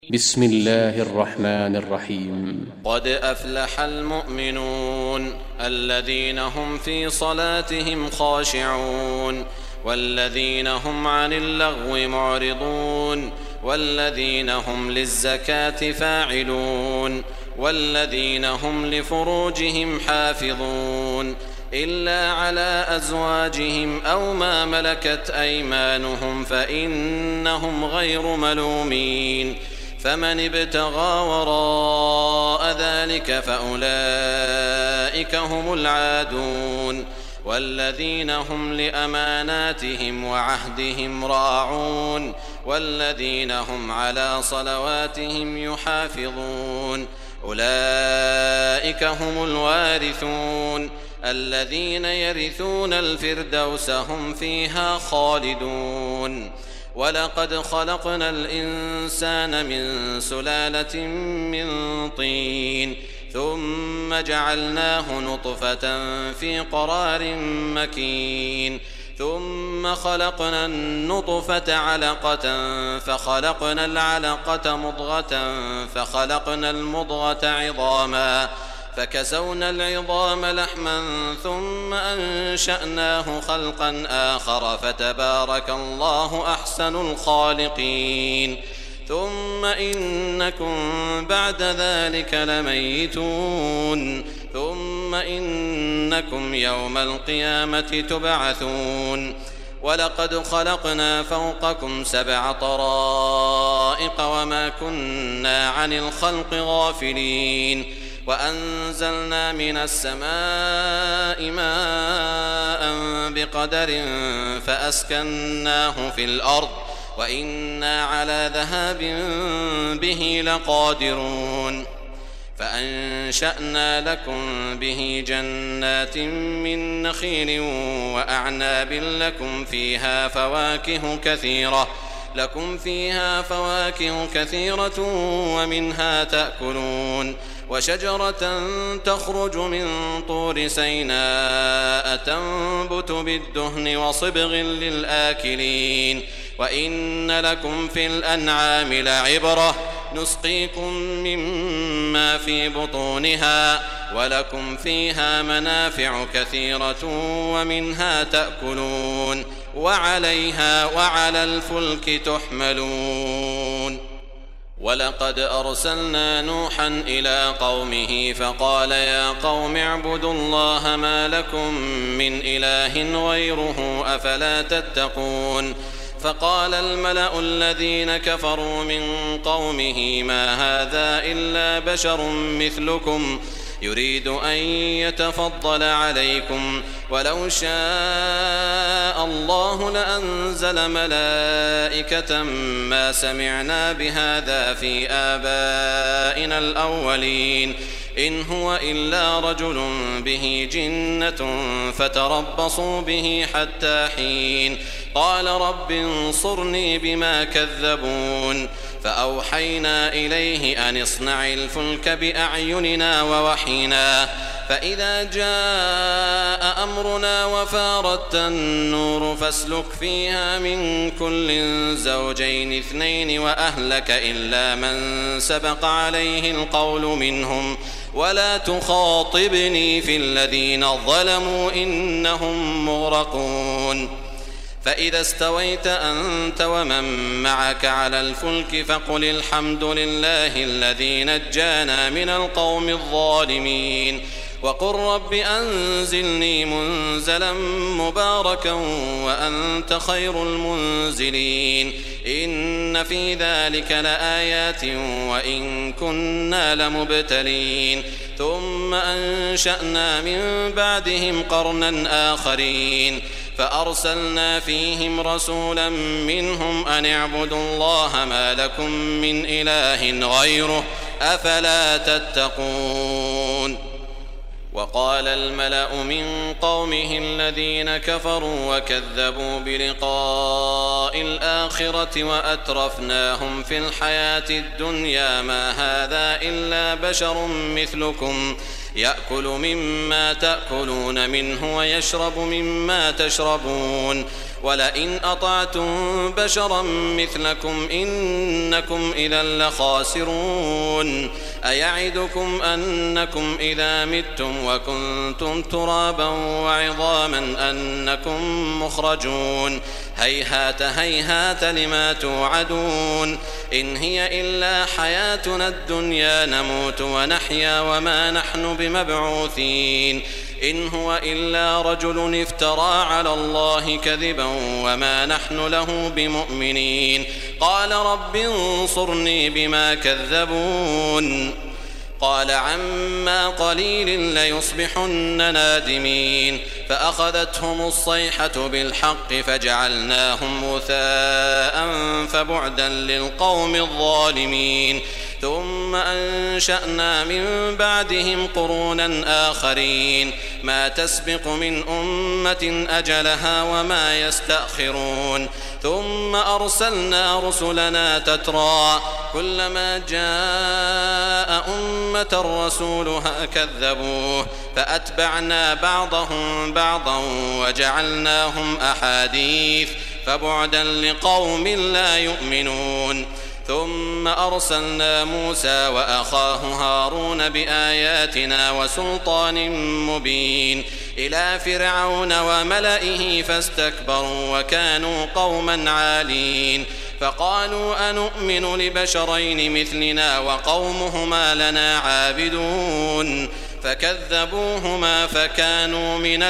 بسم الله الرحمن الرحيم. قد أفلح المؤمنون الذين هم في صلاتهم خاشعون والذين هم عن اللغو معرضون والذين هم للزكاة فاعلون والذين هم لفروجهم حافظون إلا على أزواجهم أو ما ملكت أيمانهم فإنهم غير ملومين فمن ابتغى وراء ذلك فأولئك هم العادون والذين هم لأماناتهم وعهدهم راعون والذين هم على صلواتهم يحافظون أولئك هم الوارثون الذين يرثون الفردوس هم فيها خالدون. ولقد خلقنا الإنسان من سلالة من طين ثم جعلناه نطفة في قرار مكين ثم خلقنا النطفة علقة فخلقنا العلقة مضغة فخلقنا المضغة عظاما فكسونا العظام لحما ثم أنشأناه خلقا آخر فتبارك الله أحسن الخالقين. ثم إنكم بعد ذلك لميتون ثم إنكم يوم القيامة تبعثون. ولقد خلقنا فوقكم 7 طرائق وما كنا عن الخلق غافلين وأنزلنا من السماء ماء بقدر فأسكناه في الأرض وإنا على ذهاب به لقادرون. فأنشأنا لكم به جنات من نخيل وأعناب لكم فيها فواكه كثيرة ومنها تأكلون وشجرة تخرج من طور سيناء تنبت بالدهن وصبغ للآكلين. وإن لكم في الأنعام لعبرة نسقيكم مما في بطونها ولكم فيها منافع كثيرة ومنها تأكلون وعليها وعلى الفلك تحملون. ولقد أرسلنا نوحا إلى قومه فقال يا قوم اعبدوا الله ما لكم من إله غيره أفلا تتقون. فقال الملأ الذين كفروا من قومه ما هذا إلا بشر مثلكم يريد أن يتفضل عليكم ولو شاء الله لأنزل ملائكة ما سمعنا بهذا في آبائنا الأولين إن هو إلا رجل به جنة فتربصوا به حتى حين. قال رب انصرني بما كذبون. فأوحينا إليه أن اصنع الفلك بأعيننا ووحينا فإذا جاء أمرنا وفارت النور فاسلك فيها من كل زوجين 2 وأهلك إلا من سبق عليه القول منهم ولا تخاطبني في الذين ظلموا إنهم مغرقون. فإذا استويت أنت ومن معك على الفلك فقل الحمد لله الذي نجانا من القوم الظالمين وقل رب أنزلني منزلا مباركا وأنت خير المنزلين. إن في ذلك لآيات وإن كنا لمبتلين. ثم أنشأنا من بعدهم قرنا آخرين فأرسلنا فيهم رسولا منهم أن اعبدوا الله ما لكم من إله غيره أفلا تتقون. وقال الملأ من قومه الذين كفروا وكذبوا بلقاء الآخرة وأترفناهم في الحياة الدنيا ما هذا إلا بشر مثلكم يأكل مما تأكلون منه ويشرب مما تشربون ولئن أطعتم بشرا مثلكم إنكم إذا لخاسرون أيعدكم أنكم إذا متم وكنتم ترابا وعظاما أنكم مخرجون هيهات هيهات لما توعدون إن هي إلا حياتنا الدنيا نموت ونحيا وما نحن بمبعوثين إن هو إلا رجل افترى على الله كذبا وما نحن له بمؤمنين قال رب انصرني بما كذبون قال عما قليل ليصبحن نادمين فأخذتهم الصيحة بالحق فجعلناهم غثاء فبعدا للقوم الظالمين ثم أنشأنا من بعدهم قرونا آخرين ما تسبق من أمة أجلها وما يستأخرون ثم أرسلنا رسلنا تترى كلما جاء أمة رسولها كذبوه فأتبعنا بعضهم بعضا وجعلناهم أحاديث فبعدا لقوم لا يؤمنون ثم أرسلنا موسى وأخاه هارون بآياتنا وسلطان مبين إلى فرعون وملئه فاستكبروا وكانوا قوما عالين فقالوا أنؤمن لبشرين مثلنا وقومهما لنا عابدون فكذبوهما فكانوا من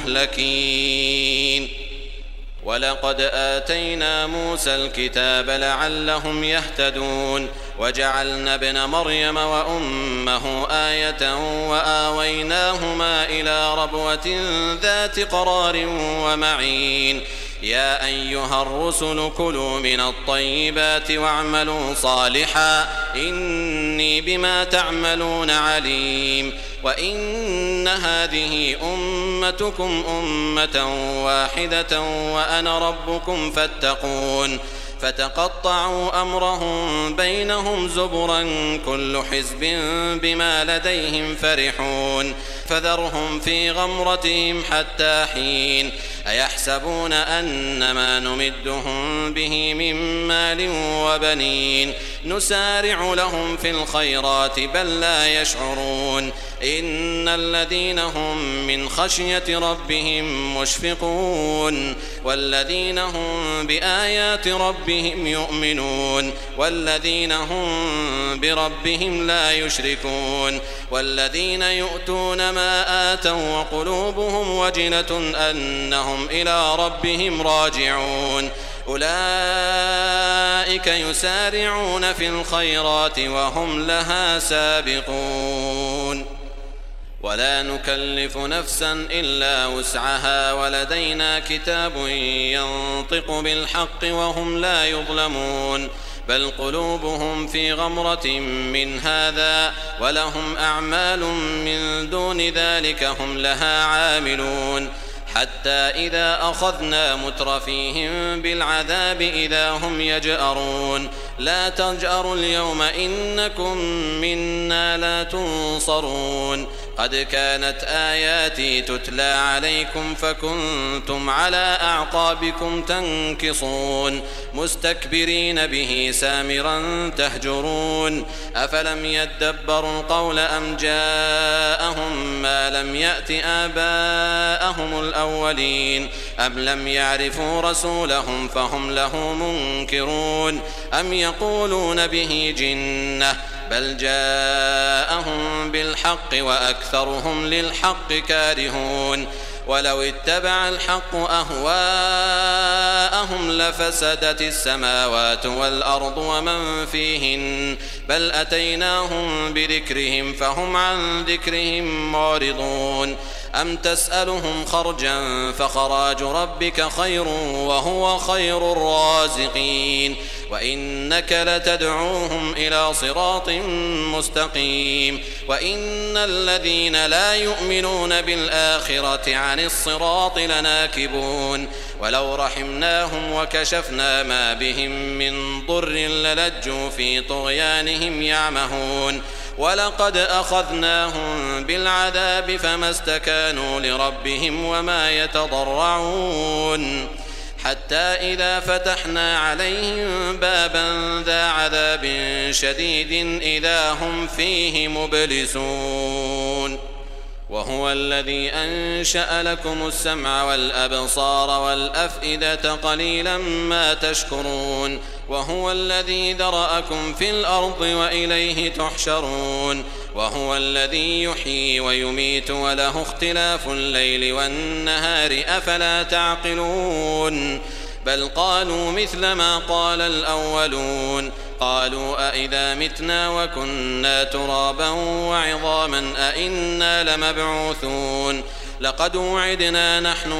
المهلكين ولقد آتينا موسى الكتاب لعلهم يهتدون وجعلنا ابن مريم وأمه آية وآويناهما إلى ربوة ذات قرار ومعين يا أيها الرسل كلوا من الطيبات واعملوا صالحا إني بما تعملون عليم وإن هذه أمتكم أمة واحدة وأنا ربكم فاتقون فتقطعوا أمرهم بينهم زبرا كل حزب بما لديهم فرحون فذرهم في غمرتهم حتى حين أيحسبون أن ما نمدهم به من مال وبنين نسارع لهم في الخيرات بل لا يشعرون إن الذين هم من خشية ربهم مشفقون والذين هم بآيات ربهم يؤمنون والذين هم بربهم لا يشركون والذين يؤتون ما آتوا وقلوبهم وجلة أنهم إلى ربهم راجعون أولئك يسارعون في الخيرات وهم لها سابقون ولا نكلف نفسا إلا وسعها ولدينا كتاب ينطق بالحق وهم لا يظلمون بل قلوبهم في غمرة من هذا ولهم أعمال من دون ذلك هم لها عاملون حتى إذا أخذنا مترفيهم بالعذاب إذا هم يجأرون لا تجأروا اليوم إنكم منا لا تنصرون قد كانت آياتي تتلى عليكم فكنتم على أعقابكم تنكصون مستكبرين به سامرا تهجرون أفلم يدبروا القول أم جاءهم ما لم يأت آباءهم الأولين أم لم يعرفوا رسولهم فهم له منكرون أم يقولون به جنة بل جاءهم بالحق وأكثرهم للحق كارهون ولو اتبع الحق أهواءهم لفسدت السماوات والأرض ومن فيهن بل أتيناهم بذكرهم فهم عن ذكرهم معرضون أم تسألهم خرجا فخراج ربك خير وهو خير الرازقين وإنك لتدعوهم إلى صراط مستقيم وإن الذين لا يؤمنون بالآخرة عن الصراط لناكبون ولو رحمناهم وكشفنا ما بهم من ضر للجوا في طغيانهم يعمهون ولقد أخذناهم بالعذاب فما استكانوا لربهم وما يتضرعون حتى إذا فتحنا عليهم بابا ذا عذاب شديد إذا هم فيه مبلسون وهو الذي أنشأ لكم السمع والأبصار والأفئدة قليلا ما تشكرون وهو الذي ذرأكم في الأرض وإليه تحشرون وهو الذي يحيي ويميت وله اختلاف الليل والنهار أفلا تعقلون بل قالوا مثل ما قال الأولون قالوا أئذا متنا وكنا ترابا وعظاما أئنا لمبعوثون لقد وعدنا نحن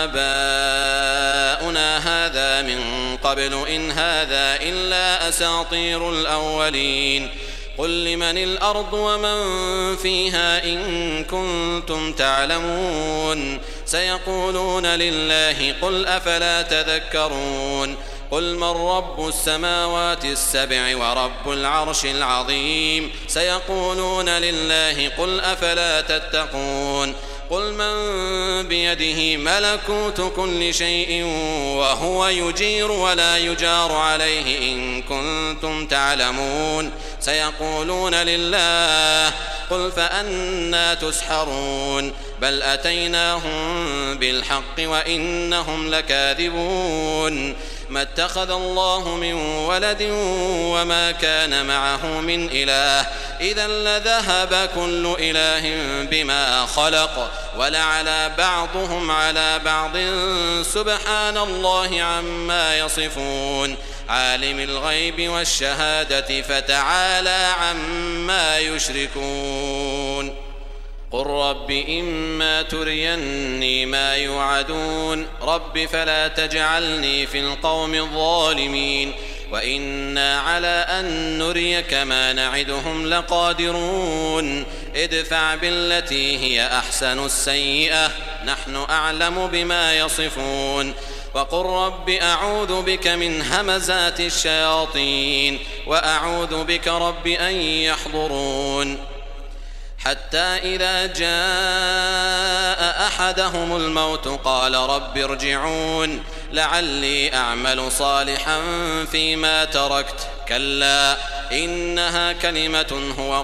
وآباؤنا هذا من قبل إن هذا إلا أساطير الأولين قل لمن الأرض ومن فيها إن كنتم تعلمون سيقولون لله قل أفلا تذكرون قل من رب السماوات السبع ورب العرش العظيم سيقولون لله قل أفلا تتقون قل من بيده ملكوت كل شيء وهو يجير ولا يجار عليه إن كنتم تعلمون سيقولون لله قل فأنى تسحرون بل أتيناهم بالحق وإنهم لكاذبون ما اتخذ الله من ولد وما كان معه من إله إذا لذهب كل إله بما خلق ولعلى بعضهم على بعض سبحان الله عما يصفون عالم الغيب والشهادة فتعالى عما يشركون قل رب إما تريني ما يوعدون رب فلا تجعلني في القوم الظالمين وإنا على أن نريك ما نعدهم لقادرون ادفع بالتي هي أحسن السيئة نحن أعلم بما يصفون وقل رب أعوذ بك من همزات الشياطين وأعوذ بك رب أن يحضرون حتى إذا جاء أحدهم الموت قال رب ارجعون لعلي أعمل صالحا فيما تركت كلا إنها كلمة هو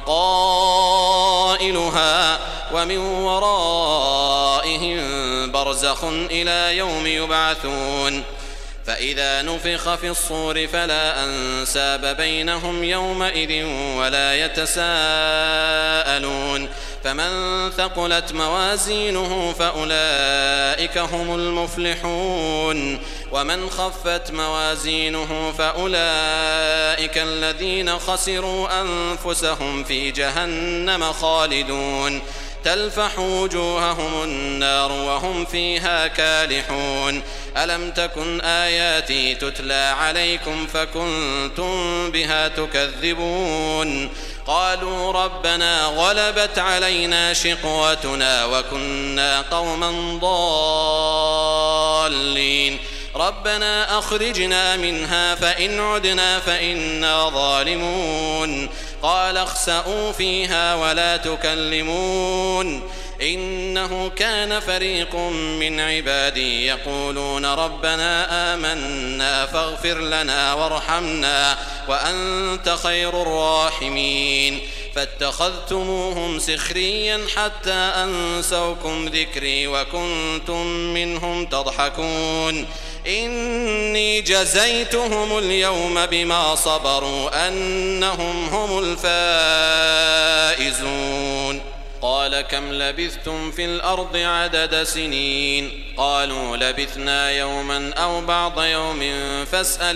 قائلها ومن ورائهم برزخ إلى يوم يبعثون فإذا نفخ في الصور فلا أنساب بينهم يومئذ ولا يتساءلون فمن ثقلت موازينه فأولئك هم المفلحون ومن خفت موازينه فأولئك الذين خسروا أنفسهم في جهنم خالدون تلفح وجوههم النار وهم فيها كالحون ألم تكن آياتي تتلى عليكم فكنتم بها تكذبون قالوا ربنا غلبت علينا شقوتنا وكنا قوما ضالين ربنا أخرجنا منها فإن عدنا فإنا ظالمون قال اخسئوا فيها ولا تكلمون إنه كان فريق من عبادي يقولون ربنا آمنا فاغفر لنا وارحمنا وأنت خير الراحمين فاتخذتموهم سخريا حتى أنسوكم ذكري وكنتم منهم تضحكون إني جزيتهم اليوم بما صبروا أنهم هم الفائزون قال كم لبثتم في الأرض عدد سنين قالوا لبثنا يوما أو بعض يوم فاسأل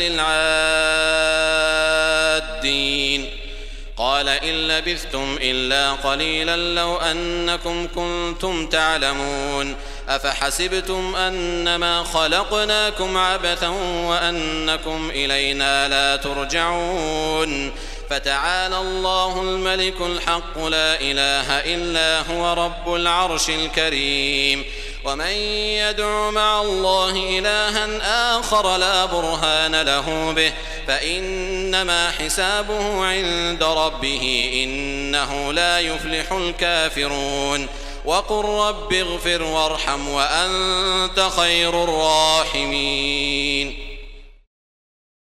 العادين قال إن لبثتم إلا قليلا لو أنكم كنتم تعلمون أفحسبتم أنما خلقناكم عبثا وأنكم إلينا لا ترجعون فتعالى الله الملك الحق لا إله إلا هو رب العرش الكريم ومن يدع مع الله إلها آخر لا برهان له به فإنما حسابه عند ربه إنه لا يفلح الكافرون وقل رب اغفر وارحم وأنت خير الراحمين.